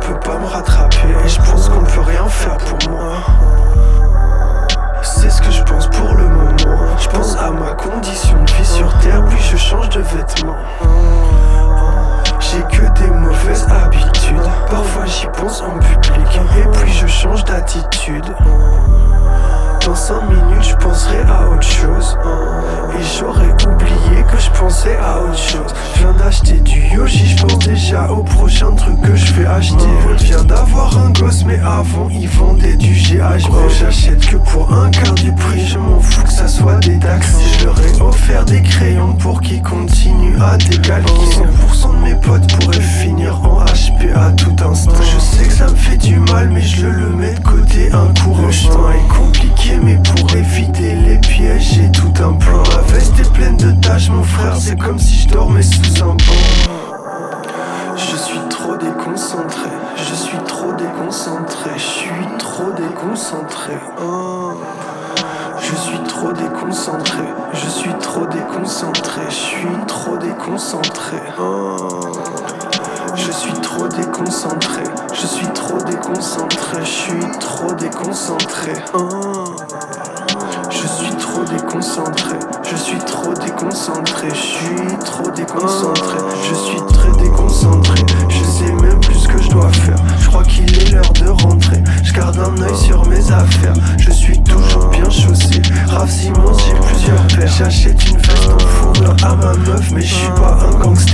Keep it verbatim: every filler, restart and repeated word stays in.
peut pas me rattraper. Et je pense qu'on peut rien faire pour moi. C'est ce que je pense pour le moment. Je pense à ma condition de vie sur terre, puis je change de vêtements. J'ai que des mauvaises habitudes. Parfois j'y pense en public, et puis je change d'attitude. Dans cinq minutes je penserai à autre chose, et j'aurais oublié que je pensais à autre chose. Je viens d'acheter du Yoshi, je pense déjà au prochain truc que je vais acheter. Mon pote vient d'avoir un gosse, mais avant il vendait du G H B. J'achète que pour un quart du prix, je m'en fous que ça soit des taxis. Je leur ai offert des crayons pour qu'ils continuent à décalquer. Cent pour cent de mes potes pourraient finir en H P à tout instant. Je sais que ça me fait du mal, mais je le mets de côté un court instant. Est compliqué, mais pour éviter les pièges, j'ai tout un plan. Ma veste est pleine de taches, mon frère, c'est comme si je dormais sous un banc. Je suis trop déconcentré, je suis trop déconcentré, je suis trop déconcentré. Oh. Je suis trop déconcentré, je suis trop déconcentré, je suis trop déconcentré. Oh. Je suis trop déconcentré, je suis trop déconcentré, je suis trop déconcentré. Oh. Je suis trop déconcentré, je suis trop déconcentré, je suis trop déconcentré, je suis très déconcentré, je sais même plus ce que je dois faire. Je crois qu'il est l'heure de rentrer, je garde un œil sur mes affaires, je suis toujours bien chaussé. Raph Simons, j'ai plusieurs paires. J'achète une veste en fourrure à ma meuf, mais je suis pas un gangster.